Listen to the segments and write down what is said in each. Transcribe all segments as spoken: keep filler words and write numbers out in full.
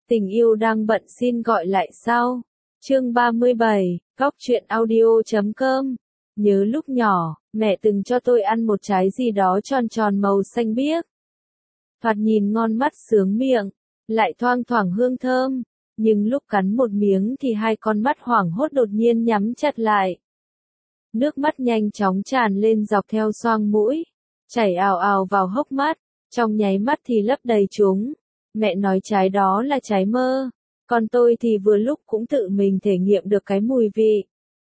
Tình yêu đang bận xin gọi lại sau. Chương ba mươi bảy, góc truyện audio chấm com. Nhớ lúc nhỏ, mẹ từng cho tôi ăn một trái gì đó tròn tròn màu xanh biếc. Thoạt nhìn ngon mắt sướng miệng, lại thoang thoảng hương thơm, nhưng lúc cắn một miếng thì hai con mắt hoảng hốt đột nhiên nhắm chặt lại. Nước mắt nhanh chóng tràn lên dọc theo xoang mũi, chảy ào ào vào hốc mắt, trong nháy mắt thì lấp đầy chúng. Mẹ nói trái đó là trái mơ, còn tôi thì vừa lúc cũng tự mình thể nghiệm được cái mùi vị.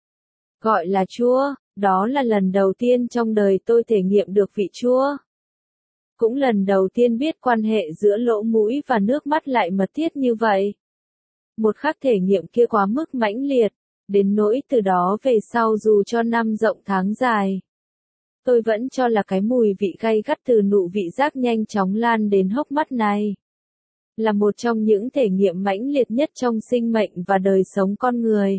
Gọi là chua, đó là lần đầu tiên trong đời tôi thể nghiệm được vị chua. Cũng lần đầu tiên biết quan hệ giữa lỗ mũi và nước mắt lại mật thiết như vậy. Một khắc thể nghiệm kia quá mức mãnh liệt, đến nỗi từ đó về sau dù cho năm rộng tháng dài, tôi vẫn cho là cái mùi vị gay gắt từ nụ vị giác nhanh chóng lan đến hốc mắt này là một trong những thể nghiệm mãnh liệt nhất trong sinh mệnh và đời sống con người.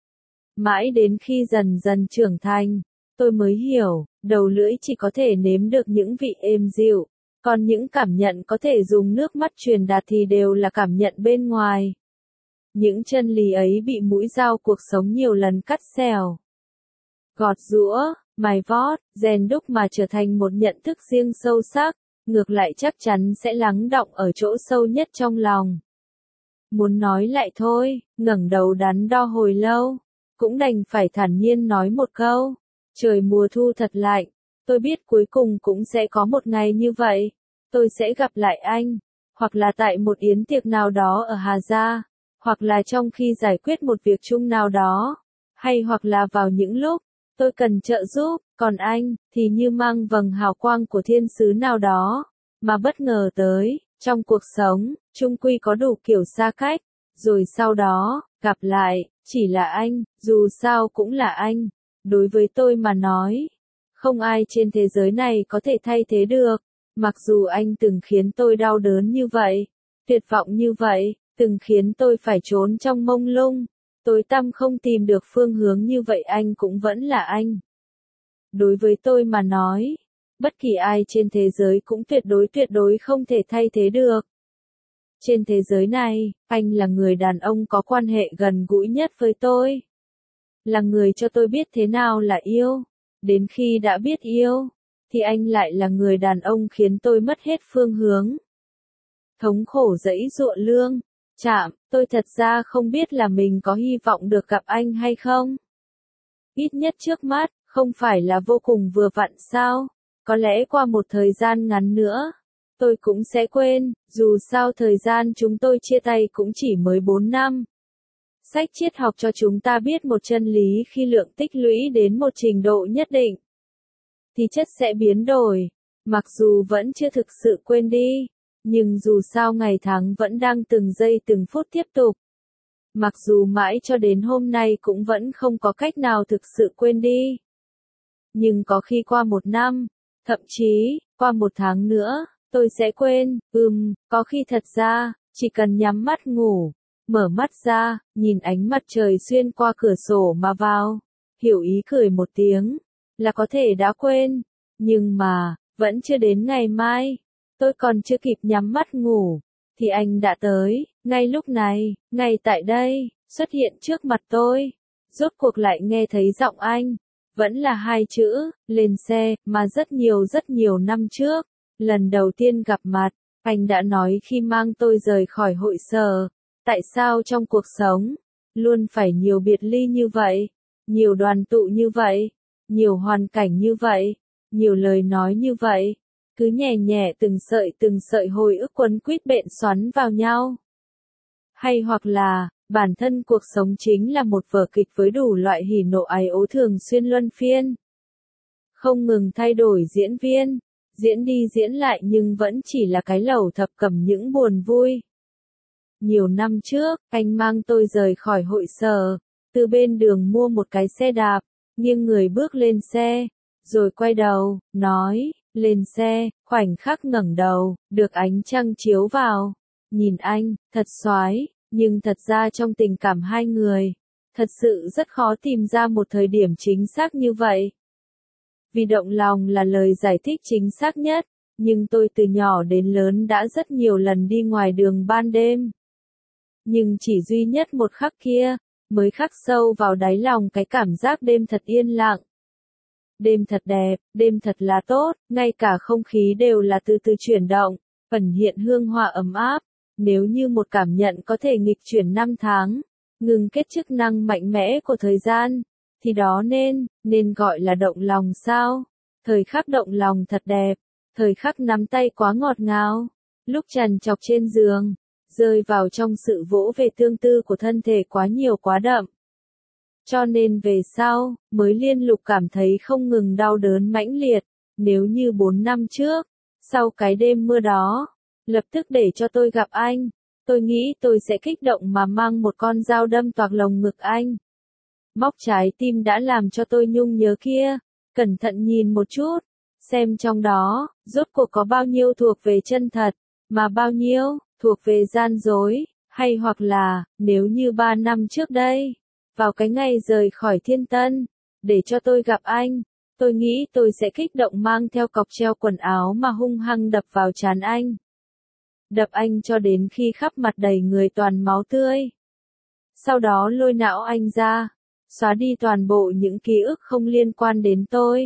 Mãi đến khi dần dần trưởng thành, tôi mới hiểu, đầu lưỡi chỉ có thể nếm được những vị êm dịu, còn những cảm nhận có thể dùng nước mắt truyền đạt thì đều là cảm nhận bên ngoài. Những chân lý ấy bị mũi dao cuộc sống nhiều lần cắt xẻo, gọt giũa, mài vót, rèn đúc mà trở thành một nhận thức riêng sâu sắc, ngược lại chắc chắn sẽ lắng đọng ở chỗ sâu nhất trong lòng. Muốn nói lại thôi, ngẩng đầu đắn đo hồi lâu, cũng đành phải thản nhiên nói một câu, trời mùa thu thật lạnh, tôi biết cuối cùng cũng sẽ có một ngày như vậy, tôi sẽ gặp lại anh, hoặc là tại một yến tiệc nào đó ở Hà Gia, hoặc là trong khi giải quyết một việc chung nào đó, hay hoặc là vào những lúc tôi cần trợ giúp, còn anh thì như mang vầng hào quang của thiên sứ nào đó mà bất ngờ tới. Trong cuộc sống, chung quy có đủ kiểu xa cách, rồi sau đó gặp lại, chỉ là anh, dù sao cũng là anh. Đối với tôi mà nói, không ai trên thế giới này có thể thay thế được. Mặc dù anh từng khiến tôi đau đớn như vậy, tuyệt vọng như vậy, từng khiến tôi phải trốn trong mông lung, tối tăm không tìm được phương hướng như vậy, anh cũng vẫn là anh. Đối với tôi mà nói, bất kỳ ai trên thế giới cũng tuyệt đối tuyệt đối không thể thay thế được. Trên thế giới này, anh là người đàn ông có quan hệ gần gũi nhất với tôi. Là người cho tôi biết thế nào là yêu. Đến khi đã biết yêu, thì anh lại là người đàn ông khiến tôi mất hết phương hướng. Thống khổ dẫy dụa lương, chạm, tôi thật ra không biết là mình có hy vọng được gặp anh hay không. Ít nhất trước mắt, không phải là vô cùng vừa vặn sao? Có lẽ qua một thời gian ngắn nữa, tôi cũng sẽ quên, dù sao thời gian chúng tôi chia tay cũng chỉ mới bốn năm. Sách triết học cho chúng ta biết một chân lý, khi lượng tích lũy đến một trình độ nhất định, thì chất sẽ biến đổi. Mặc dù vẫn chưa thực sự quên đi, nhưng dù sao ngày tháng vẫn đang từng giây từng phút tiếp tục. Mặc dù mãi cho đến hôm nay cũng vẫn không có cách nào thực sự quên đi. Nhưng có khi qua một năm, thậm chí, qua một tháng nữa, tôi sẽ quên. Ừm, có khi thật ra, chỉ cần nhắm mắt ngủ, mở mắt ra, nhìn ánh mặt trời xuyên qua cửa sổ mà vào, hiểu ý cười một tiếng, là có thể đã quên. Nhưng mà, vẫn chưa đến ngày mai, tôi còn chưa kịp nhắm mắt ngủ, thì anh đã tới, ngay lúc này, ngay tại đây, xuất hiện trước mặt tôi. Rốt cuộc lại nghe thấy giọng anh, vẫn là hai chữ, lên xe, mà rất nhiều rất nhiều năm trước, lần đầu tiên gặp mặt, anh đã nói khi mang tôi rời khỏi hội sở, tại sao trong cuộc sống, luôn phải nhiều biệt ly như vậy, nhiều đoàn tụ như vậy, nhiều hoàn cảnh như vậy, nhiều lời nói như vậy, cứ nhẹ nhẹ từng sợi từng sợi hồi ức quấn quýt bện xoắn vào nhau. Hay hoặc là, bản thân cuộc sống chính là một vở kịch với đủ loại hỉ nộ ái ố thường xuyên luân phiên. Không ngừng thay đổi diễn viên, diễn đi diễn lại nhưng vẫn chỉ là cái lẩu thập cẩm những buồn vui. Nhiều năm trước, anh mang tôi rời khỏi hội sở, từ bên đường mua một cái xe đạp, nghiêng người bước lên xe, rồi quay đầu, nói, lên xe, khoảnh khắc ngẩng đầu, được ánh trăng chiếu vào. Nhìn anh, thật soái, nhưng thật ra trong tình cảm hai người, thật sự rất khó tìm ra một thời điểm chính xác như vậy. Vì động lòng là lời giải thích chính xác nhất, nhưng tôi từ nhỏ đến lớn đã rất nhiều lần đi ngoài đường ban đêm. Nhưng chỉ duy nhất một khắc kia, mới khắc sâu vào đáy lòng cái cảm giác đêm thật yên lặng. Đêm thật đẹp, đêm thật là tốt, ngay cả không khí đều là từ từ chuyển động, ẩn hiện hương hoa ấm áp. Nếu như một cảm nhận có thể nghịch chuyển năm tháng, ngừng kết chức năng mạnh mẽ của thời gian, thì đó nên, nên gọi là động lòng sao? Thời khắc động lòng thật đẹp, thời khắc nắm tay quá ngọt ngào, lúc trằn trọc trên giường, rơi vào trong sự vỗ về tương tư của thân thể quá nhiều quá đậm. Cho nên về sau, mới liên lục cảm thấy không ngừng đau đớn mãnh liệt, nếu như bốn năm trước, sau cái đêm mưa đó, lập tức để cho tôi gặp anh, tôi nghĩ tôi sẽ kích động mà mang một con dao đâm toạc lồng ngực anh. Móc trái tim đã làm cho tôi nhung nhớ kia, cẩn thận nhìn một chút, xem trong đó, rốt cuộc có bao nhiêu thuộc về chân thật, mà bao nhiêu, thuộc về gian dối, hay hoặc là, nếu như ba năm trước đây, vào cái ngày rời khỏi Thiên Tân, để cho tôi gặp anh, tôi nghĩ tôi sẽ kích động mang theo cọc treo quần áo mà hung hăng đập vào trán anh. Đập anh cho đến khi khắp mặt đầy người toàn máu tươi. Sau đó lôi não anh ra, xóa đi toàn bộ những ký ức không liên quan đến tôi.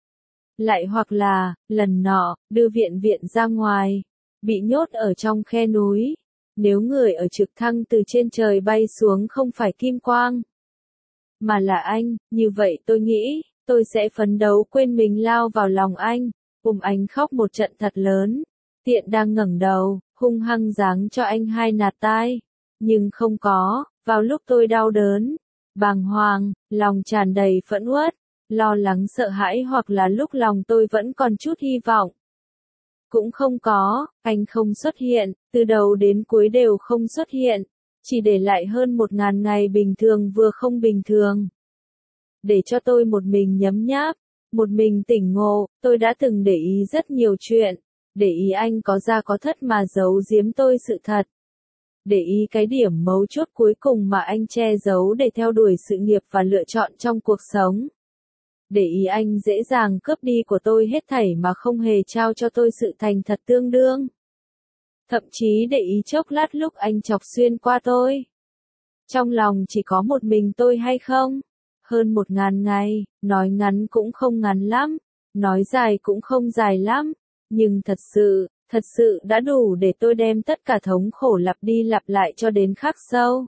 Lại hoặc là, lần nọ, đưa viện viện ra ngoài, bị nhốt ở trong khe núi. Nếu người ở trực thăng từ trên trời bay xuống không phải Kim Quang, mà là anh, như vậy tôi nghĩ, tôi sẽ phấn đấu quên mình lao vào lòng anh, ôm anh khóc một trận thật lớn. Tiện đang ngẩng đầu, hung hăng giáng cho anh hai nạt tai. Nhưng không có, vào lúc tôi đau đớn, bàng hoàng, lòng tràn đầy phẫn uất, lo lắng sợ hãi hoặc là lúc lòng tôi vẫn còn chút hy vọng. Cũng không có, anh không xuất hiện, từ đầu đến cuối đều không xuất hiện, chỉ để lại hơn một ngàn ngày bình thường vừa không bình thường. Để cho tôi một mình nhấm nháp, một mình tỉnh ngộ, tôi đã từng để ý rất nhiều chuyện, để ý anh có ra có thất mà giấu giếm tôi sự thật. Để ý cái điểm mấu chốt cuối cùng mà anh che giấu để theo đuổi sự nghiệp và lựa chọn trong cuộc sống. Để ý anh dễ dàng cướp đi của tôi hết thảy mà không hề trao cho tôi sự thành thật tương đương. Thậm chí để ý chốc lát lúc anh chọc xuyên qua tôi. Trong lòng chỉ có một mình tôi hay không? Hơn một ngàn ngày, nói ngắn cũng không ngắn lắm, nói dài cũng không dài lắm, nhưng thật sự, thật sự đã đủ để tôi đem tất cả thống khổ lặp đi lặp lại cho đến khắc sâu.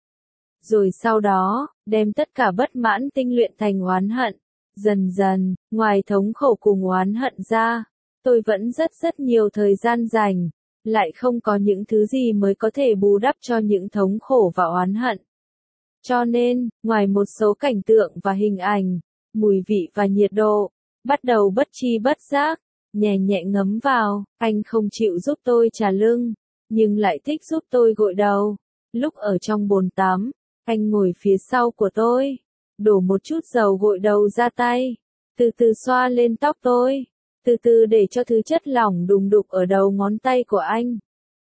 Rồi sau đó, đem tất cả bất mãn tinh luyện thành oán hận. Dần dần, ngoài thống khổ cùng oán hận ra, tôi vẫn rất rất nhiều thời gian rảnh, lại không có những thứ gì mới có thể bù đắp cho những thống khổ và oán hận. Cho nên, ngoài một số cảnh tượng và hình ảnh, mùi vị và nhiệt độ, bắt đầu bất tri bất giác, nhẹ nhẹ ngấm vào, anh không chịu giúp tôi chà lưng, nhưng lại thích giúp tôi gội đầu. Lúc ở trong bồn tắm, anh ngồi phía sau của tôi, đổ một chút dầu gội đầu ra tay, từ từ xoa lên tóc tôi, từ từ để cho thứ chất lỏng đùng đục ở đầu ngón tay của anh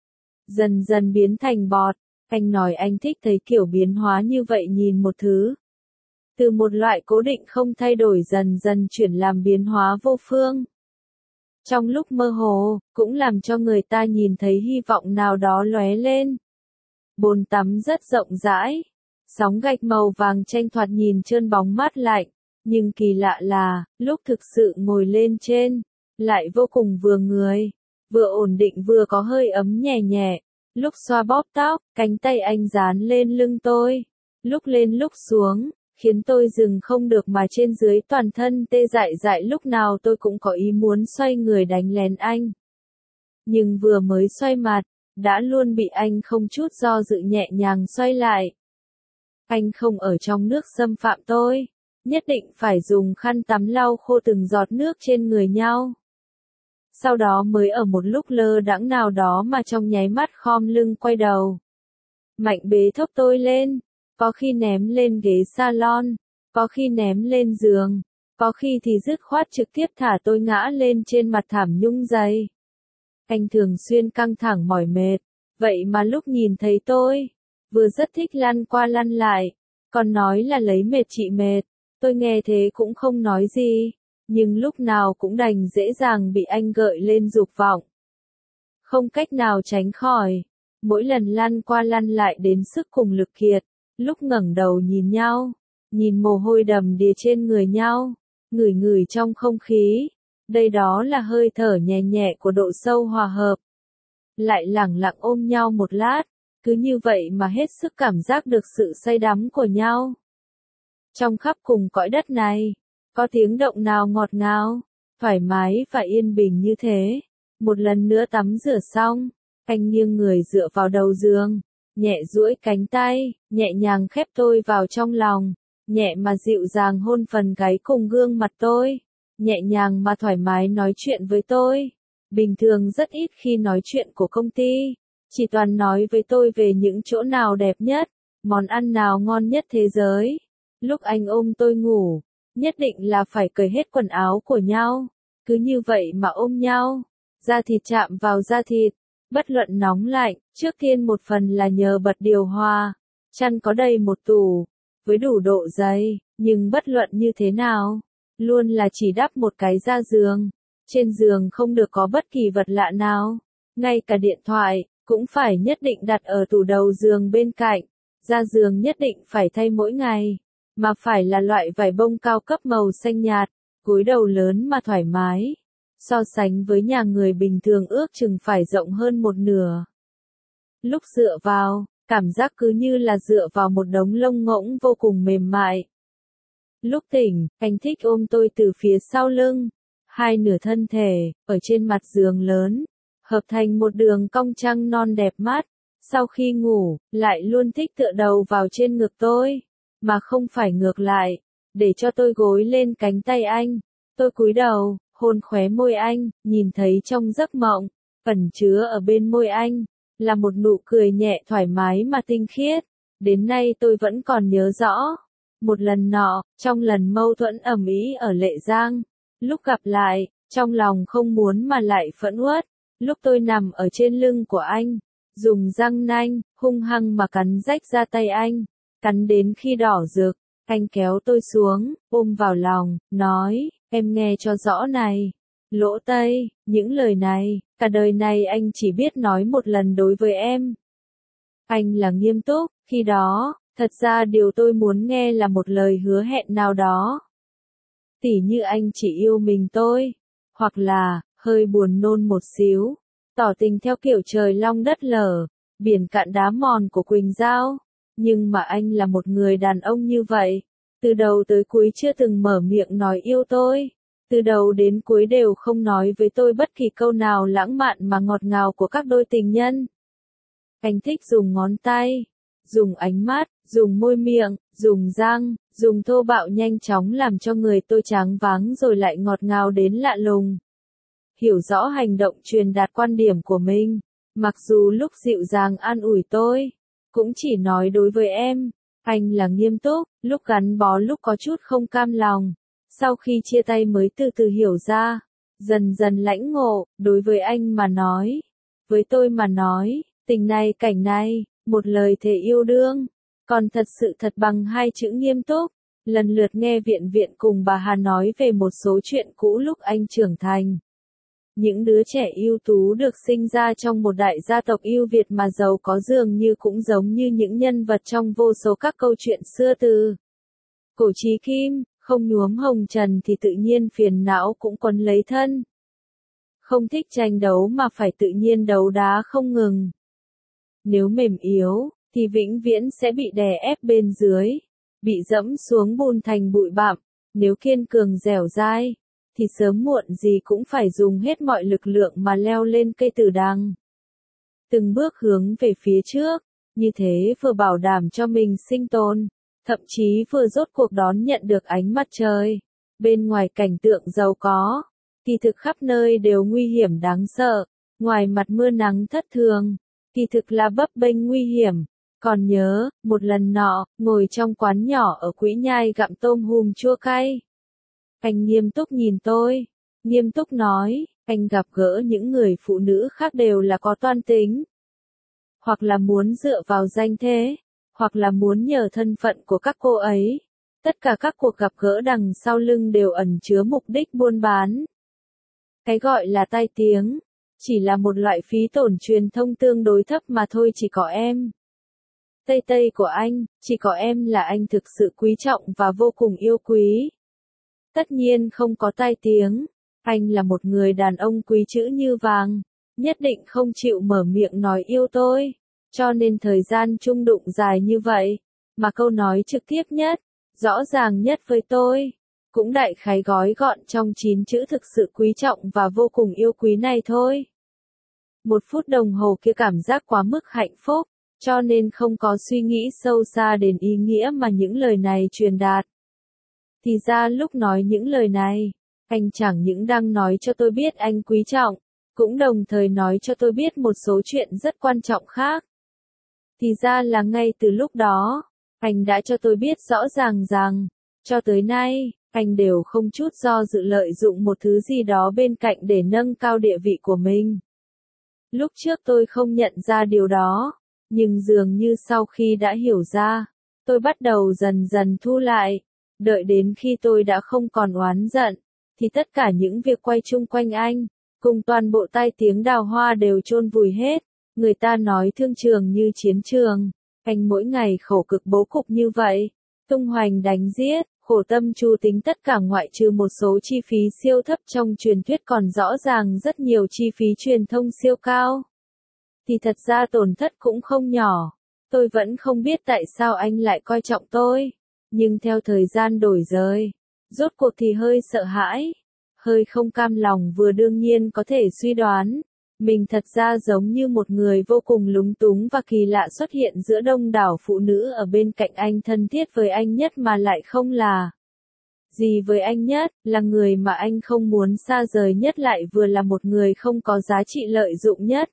dần dần biến thành bọt. Anh nói anh thích thấy kiểu biến hóa như vậy, nhìn một thứ từ một loại cố định không thay đổi dần dần chuyển làm biến hóa vô phương. Trong lúc mơ hồ, cũng làm cho người ta nhìn thấy hy vọng nào đó lóe lên. Bồn tắm rất rộng rãi, sóng gạch màu vàng chanh thoạt nhìn trơn bóng mát lạnh, nhưng kỳ lạ là, lúc thực sự ngồi lên trên, lại vô cùng vừa người, vừa ổn định vừa có hơi ấm nhẹ nhẹ. Lúc xoa bóp tóc, cánh tay anh dán lên lưng tôi, lúc lên lúc xuống, khiến tôi dừng không được mà trên dưới toàn thân tê dại dại, lúc nào tôi cũng có ý muốn xoay người đánh lén anh. Nhưng vừa mới xoay mặt, đã luôn bị anh không chút do dự nhẹ nhàng xoay lại. Anh không ở trong nước xâm phạm tôi, nhất định phải dùng khăn tắm lau khô từng giọt nước trên người nhau. Sau đó mới ở một lúc lơ đãng nào đó mà trong nháy mắt khom lưng quay đầu. Mạnh bế thốc tôi lên, có khi ném lên ghế salon, có khi ném lên giường, có khi thì dứt khoát trực tiếp thả tôi ngã lên trên mặt thảm nhung dày. Anh thường xuyên căng thẳng mỏi mệt, vậy mà lúc nhìn thấy tôi, vừa rất thích lăn qua lăn lại, còn nói là lấy mệt trị mệt, tôi nghe thế cũng không nói gì. Nhưng lúc nào cũng đành dễ dàng bị anh gợi lên dục vọng. Không cách nào tránh khỏi, Mỗi lần lăn qua lăn lại đến sức cùng lực kiệt, lúc ngẩng đầu nhìn nhau, nhìn mồ hôi đầm đìa trên người nhau, ngửi ngửi trong không khí, đây đó là hơi thở nhẹ nhẹ của độ sâu hòa hợp. Lại lẳng lặng ôm nhau một lát, cứ như vậy mà hết sức cảm giác được sự say đắm của nhau. Trong khắp cùng cõi đất này, có tiếng động nào ngọt ngào, thoải mái và yên bình như thế. Một lần nữa tắm rửa xong, anh nghiêng người dựa vào đầu giường, nhẹ duỗi cánh tay, nhẹ nhàng khép tôi vào trong lòng, nhẹ mà dịu dàng hôn phần gáy cùng gương mặt tôi, nhẹ nhàng mà thoải mái nói chuyện với tôi. Bình thường rất ít khi nói chuyện của công ty, chỉ toàn nói với tôi về những chỗ nào đẹp nhất, món ăn nào ngon nhất thế giới. Lúc anh ôm tôi ngủ, nhất định là phải cởi hết quần áo của nhau, cứ như vậy mà ôm nhau, da thịt chạm vào da thịt, bất luận nóng lạnh, trước tiên một phần là nhờ bật điều hòa, chăn có đầy một tủ, với đủ độ dày, nhưng bất luận như thế nào, luôn là chỉ đắp một cái ra giường, trên giường không được có bất kỳ vật lạ nào, ngay cả điện thoại, cũng phải nhất định đặt ở tủ đầu giường bên cạnh, ra giường nhất định phải thay mỗi ngày, mà phải là loại vải bông cao cấp màu xanh nhạt, gối đầu lớn mà thoải mái. So sánh với nhà người bình thường ước chừng phải rộng hơn một nửa. Lúc dựa vào, cảm giác cứ như là dựa vào một đống lông ngỗng vô cùng mềm mại. Lúc tỉnh, anh thích ôm tôi từ phía sau lưng, hai nửa thân thể, ở trên mặt giường lớn, hợp thành một đường cong trăng non đẹp mắt. Sau khi ngủ, lại luôn thích tựa đầu vào trên ngực tôi, mà không phải ngược lại, để cho tôi gối lên cánh tay anh. Tôi cúi đầu, hôn khóe môi anh, nhìn thấy trong giấc mộng, ẩn chứa ở bên môi anh, là một nụ cười nhẹ thoải mái mà tinh khiết. Đến nay tôi vẫn còn nhớ rõ. Một lần nọ, trong lần mâu thuẫn ầm ĩ ở Lệ Giang, lúc gặp lại, trong lòng không muốn mà lại phẫn uất, lúc tôi nằm ở trên lưng của anh, dùng răng nanh, hung hăng mà cắn rách da tay anh, cắn đến khi đỏ rực, anh kéo tôi xuống, ôm vào lòng, nói, em nghe cho rõ này, Lỗ Tây, những lời này, cả đời này anh chỉ biết nói một lần đối với em. Anh là nghiêm túc, khi đó, thật ra điều tôi muốn nghe là một lời hứa hẹn nào đó. Tỉ như anh chỉ yêu mình tôi, hoặc là, hơi buồn nôn một xíu, tỏ tình theo kiểu trời long đất lở, biển cạn đá mòn của Quỳnh Giao. Nhưng mà anh là một người đàn ông như vậy, từ đầu tới cuối chưa từng mở miệng nói yêu tôi, từ đầu đến cuối đều không nói với tôi bất kỳ câu nào lãng mạn mà ngọt ngào của các đôi tình nhân. Anh thích dùng ngón tay, dùng ánh mắt, dùng môi miệng, dùng răng, dùng thô bạo nhanh chóng làm cho người tôi choáng váng rồi lại ngọt ngào đến lạ lùng. Hiểu rõ hành động truyền đạt quan điểm của mình, mặc dù lúc dịu dàng an ủi tôi, cũng chỉ nói đối với em, anh là nghiêm túc, lúc gắn bó lúc có chút không cam lòng, sau khi chia tay mới từ từ hiểu ra, dần dần lãnh ngộ, đối với anh mà nói, với tôi mà nói, tình này cảnh này, một lời thề yêu đương, còn thật sự thật bằng hai chữ nghiêm túc. Lần lượt nghe Viện Viện cùng bà Hà nói về một số chuyện cũ lúc anh trưởng thành. Những đứa trẻ ưu tú được sinh ra trong một đại gia tộc yêu Việt mà giàu có dường như cũng giống như những nhân vật trong vô số các câu chuyện xưa từ cổ chí kim, không nhuốm hồng trần thì tự nhiên phiền não cũng quấn lấy thân. Không thích tranh đấu mà phải tự nhiên đấu đá không ngừng. Nếu mềm yếu, thì vĩnh viễn sẽ bị đè ép bên dưới, bị dẫm xuống bùn thành bụi bặm. Nếu kiên cường dẻo dai, thì sớm muộn gì cũng phải dùng hết mọi lực lượng mà leo lên cây tử đằng. Từng bước hướng về phía trước, như thế vừa bảo đảm cho mình sinh tồn, thậm chí vừa rốt cuộc đón nhận được ánh mặt trời. Bên ngoài cảnh tượng giàu có, thì thực khắp nơi đều nguy hiểm đáng sợ, ngoài mặt mưa nắng thất thường, thì thực là bấp bênh nguy hiểm. Còn nhớ, một lần nọ, ngồi trong quán nhỏ ở Quỹ Nhai gặm tôm hùm chua cay. Anh nghiêm túc nhìn tôi, nghiêm túc nói, anh gặp gỡ những người phụ nữ khác đều là có toan tính. Hoặc là muốn dựa vào danh thế, hoặc là muốn nhờ thân phận của các cô ấy. Tất cả các cuộc gặp gỡ đằng sau lưng đều ẩn chứa mục đích buôn bán. Cái gọi là tai tiếng, Chỉ là một loại phí tổn truyền thông tương đối thấp mà thôi, chỉ có em. Tây Tây của anh, chỉ có em là anh thực sự quý trọng và vô cùng yêu quý. Tất nhiên không có tai tiếng, anh là một người đàn ông quý chữ như vàng, nhất định không chịu mở miệng nói yêu tôi, cho nên thời gian chung đụng dài như vậy, mà câu nói trực tiếp nhất, rõ ràng nhất với tôi, cũng đại khái gói gọn trong chín chữ thực sự quý trọng và vô cùng yêu quý này thôi. Một phút đồng hồ kia cảm giác quá mức hạnh phúc, cho nên không có suy nghĩ sâu xa đến ý nghĩa mà những lời này truyền đạt. Thì ra lúc nói những lời này, anh chẳng những đang nói cho tôi biết anh quý trọng, cũng đồng thời nói cho tôi biết một số chuyện rất quan trọng khác. Thì ra là ngay từ lúc đó, anh đã cho tôi biết rõ ràng rằng, cho tới nay, anh đều không chút do dự lợi dụng một thứ gì đó bên cạnh để nâng cao địa vị của mình. Lúc trước tôi không nhận ra điều đó, nhưng dường như sau khi đã hiểu ra, tôi bắt đầu dần dần thu lại, đợi đến khi tôi đã không còn oán giận, thì tất cả những việc quay chung quanh anh, cùng toàn bộ tai tiếng đào hoa đều chôn vùi hết. Người ta nói thương trường như chiến trường, anh mỗi ngày khổ cực bố cục như vậy, tung hoành đánh giết, khổ tâm chu tính tất cả ngoại trừ một số chi phí siêu thấp trong truyền thuyết còn rõ ràng rất nhiều chi phí truyền thông siêu cao. Thì thật ra tổn thất cũng không nhỏ, tôi vẫn không biết tại sao anh lại coi trọng tôi, nhưng theo thời gian đổi dời, rốt cuộc thì hơi sợ hãi, hơi không cam lòng vừa đương nhiên có thể suy đoán. Mình thật ra giống như một người vô cùng lúng túng và kỳ lạ xuất hiện giữa đông đảo phụ nữ ở bên cạnh anh, thân thiết với anh nhất mà lại không là gì với anh nhất, là người mà anh không muốn xa rời nhất lại vừa là một người không có giá trị lợi dụng nhất.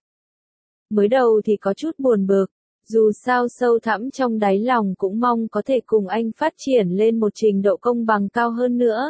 Mới đầu thì có chút buồn bực, dù sao sâu thẳm trong đáy lòng cũng mong có thể cùng anh phát triển lên một trình độ công bằng cao hơn nữa.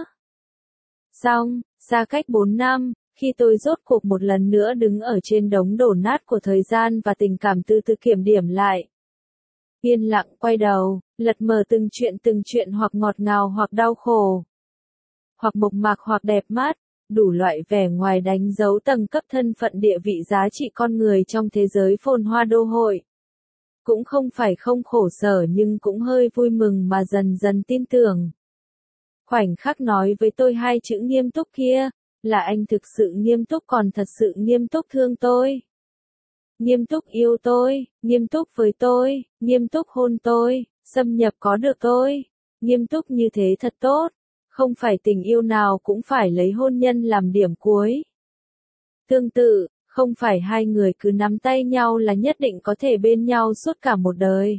Xong, xa cách bốn năm, khi tôi rốt cuộc một lần nữa đứng ở trên đống đổ nát của thời gian và tình cảm từ từ kiểm điểm lại. Yên lặng quay đầu, lật mở từng chuyện từng chuyện hoặc ngọt ngào hoặc đau khổ, hoặc mộc mạc hoặc đẹp mắt, đủ loại vẻ ngoài đánh dấu tầng cấp thân phận địa vị giá trị con người trong thế giới phồn hoa đô hội. Cũng không phải không khổ sở nhưng cũng hơi vui mừng mà dần dần tin tưởng. Khoảnh khắc nói với tôi hai chữ nghiêm túc kia, là anh thực sự nghiêm túc còn thật sự nghiêm túc thương tôi. Nghiêm túc yêu tôi, nghiêm túc với tôi, nghiêm túc hôn tôi, xâm nhập có được tôi. Nghiêm túc như thế thật tốt, không phải tình yêu nào cũng phải lấy hôn nhân làm điểm cuối. Tương tự, không phải hai người cứ nắm tay nhau là nhất định có thể bên nhau suốt cả một đời.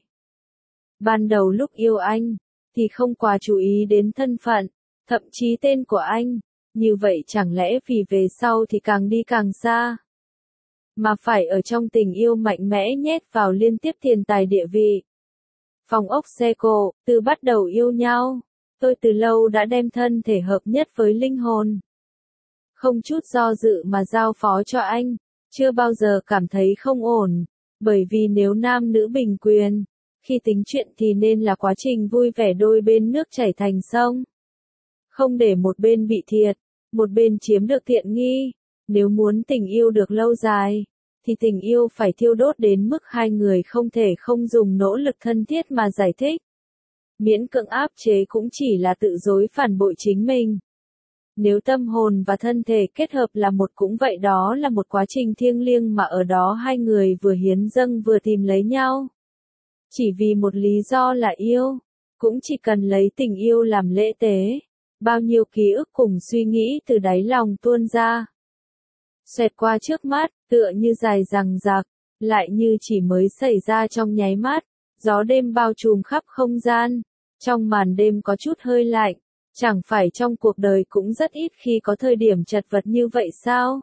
Ban đầu lúc yêu anh, thì không quá chú ý đến thân phận, thậm chí tên của anh. Như vậy chẳng lẽ vì về sau thì càng đi càng xa, mà phải ở trong tình yêu mạnh mẽ nhét vào liên tiếp tiền tài địa vị. Phòng ốc xe cộ, từ bắt đầu yêu nhau, tôi từ lâu đã đem thân thể hợp nhất với linh hồn. Không chút do dự mà giao phó cho anh, chưa bao giờ cảm thấy không ổn, bởi vì nếu nam nữ bình quyền, khi tính chuyện thì nên là quá trình vui vẻ đôi bên nước chảy thành sông. Không để một bên bị thiệt, một bên chiếm được tiện nghi. Nếu muốn tình yêu được lâu dài, thì tình yêu phải thiêu đốt đến mức hai người không thể không dùng nỗ lực thân thiết mà giải thích. Miễn cưỡng áp chế cũng chỉ là tự dối phản bội chính mình. Nếu tâm hồn và thân thể kết hợp là một cũng vậy, đó là một quá trình thiêng liêng mà ở đó hai người vừa hiến dâng vừa tìm lấy nhau. Chỉ vì một lý do là yêu, cũng chỉ cần lấy tình yêu làm lễ tế. Bao nhiêu ký ức cùng suy nghĩ từ đáy lòng tuôn ra. Xoẹt qua trước mắt, tựa như dài dằng dặc, lại như chỉ mới xảy ra trong nháy mắt. Gió đêm bao trùm khắp không gian. Trong màn đêm có chút hơi lạnh. Chẳng phải trong cuộc đời cũng rất ít khi có thời điểm chật vật như vậy sao?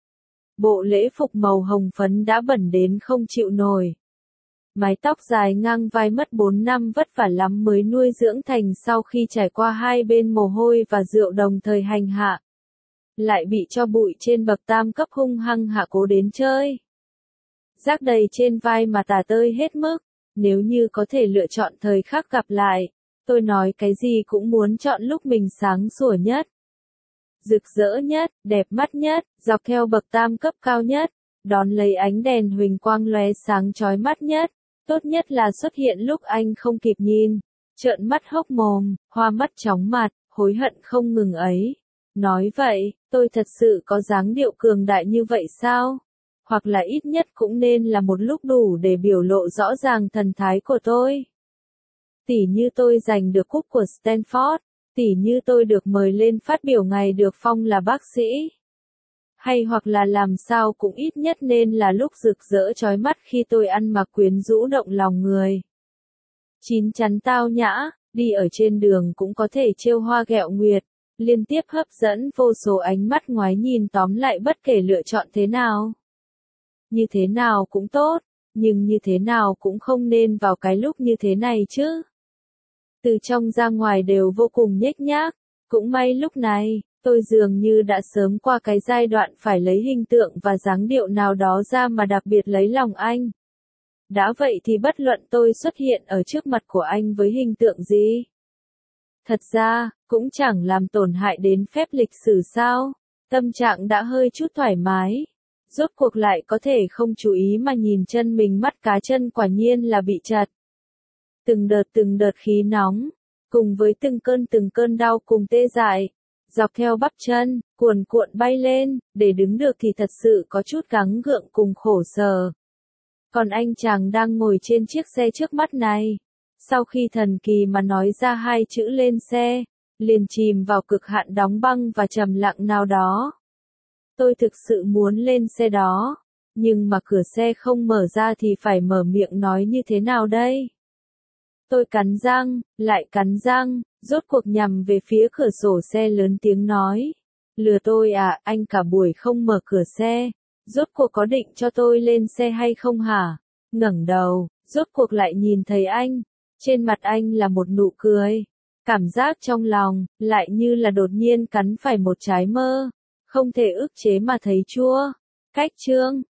Bộ lễ phục màu hồng phấn đã bẩn đến không chịu nổi. Mái tóc dài ngang vai mất bốn năm vất vả lắm mới nuôi dưỡng thành sau khi trải qua hai bên mồ hôi và rượu đồng thời hành hạ. Lại bị cho bụi trên bậc tam cấp hung hăng hạ cố đến chơi. Rác đầy trên vai mà tả tơi hết mức, nếu như có thể lựa chọn thời khắc gặp lại, tôi nói cái gì cũng muốn chọn lúc mình sáng sủa nhất. rực rỡ nhất, đẹp mắt nhất, dọc theo bậc tam cấp cao nhất, đón lấy ánh đèn huỳnh quang lóe sáng chói mắt nhất, tốt nhất là xuất hiện lúc anh không kịp nhìn, trợn mắt hốc mồm, hoa mắt chóng mặt, hối hận không ngừng ấy. Nói vậy, tôi thật sự có dáng điệu cường đại như vậy sao? Hoặc là ít nhất cũng nên là một lúc đủ để biểu lộ rõ ràng thần thái của tôi. Tỉ như tôi giành được cúp của Stanford, tỉ như tôi được mời lên phát biểu ngày được phong là bác sĩ. Hay hoặc là làm sao cũng ít nhất nên là lúc rực rỡ chói mắt khi tôi ăn mặc quyến rũ động lòng người. Chín chắn tao nhã, đi ở trên đường cũng có thể trêu hoa ghẹo nguyệt, liên tiếp hấp dẫn vô số ánh mắt ngoái nhìn, tóm lại bất kể lựa chọn thế nào. Như thế nào cũng tốt, nhưng như thế nào cũng không nên vào cái lúc như thế này chứ. Từ trong ra ngoài đều vô cùng nhếch nhác, cũng may lúc này, tôi dường như đã sớm qua cái giai đoạn phải lấy hình tượng và dáng điệu nào đó ra mà đặc biệt lấy lòng anh. Đã vậy thì bất luận tôi xuất hiện ở trước mặt của anh với hình tượng gì, thật ra, cũng chẳng làm tổn hại đến phép lịch sử sao. Tâm trạng đã hơi chút thoải mái. Rốt cuộc lại có thể không chú ý mà nhìn chân mình, mắt cá chân quả nhiên là bị chật. Từng đợt từng đợt khí nóng, cùng với từng cơn từng cơn đau cùng tê dại, dọc theo bắp chân, cuồn cuộn bay lên, để đứng được thì thật sự có chút gắng gượng cùng khổ sở. Còn anh chàng đang ngồi trên chiếc xe trước mắt này, sau khi thần kỳ mà nói ra hai chữ lên xe, liền chìm vào cực hạn đóng băng và trầm lặng nào đó. Tôi thực sự muốn lên xe đó, nhưng mà cửa xe không mở ra thì phải mở miệng nói như thế nào đây? Tôi cắn răng, lại cắn răng, rốt cuộc nhằm về phía cửa sổ xe lớn tiếng nói. Lừa tôi à, anh cả buổi không mở cửa xe, rốt cuộc có định cho tôi lên xe hay không hả? Ngẩng đầu, rốt cuộc lại nhìn thấy anh, trên mặt anh là một nụ cười. Cảm giác trong lòng, lại như là đột nhiên cắn phải một trái mơ, không thể ức chế mà thấy chua. Cách chương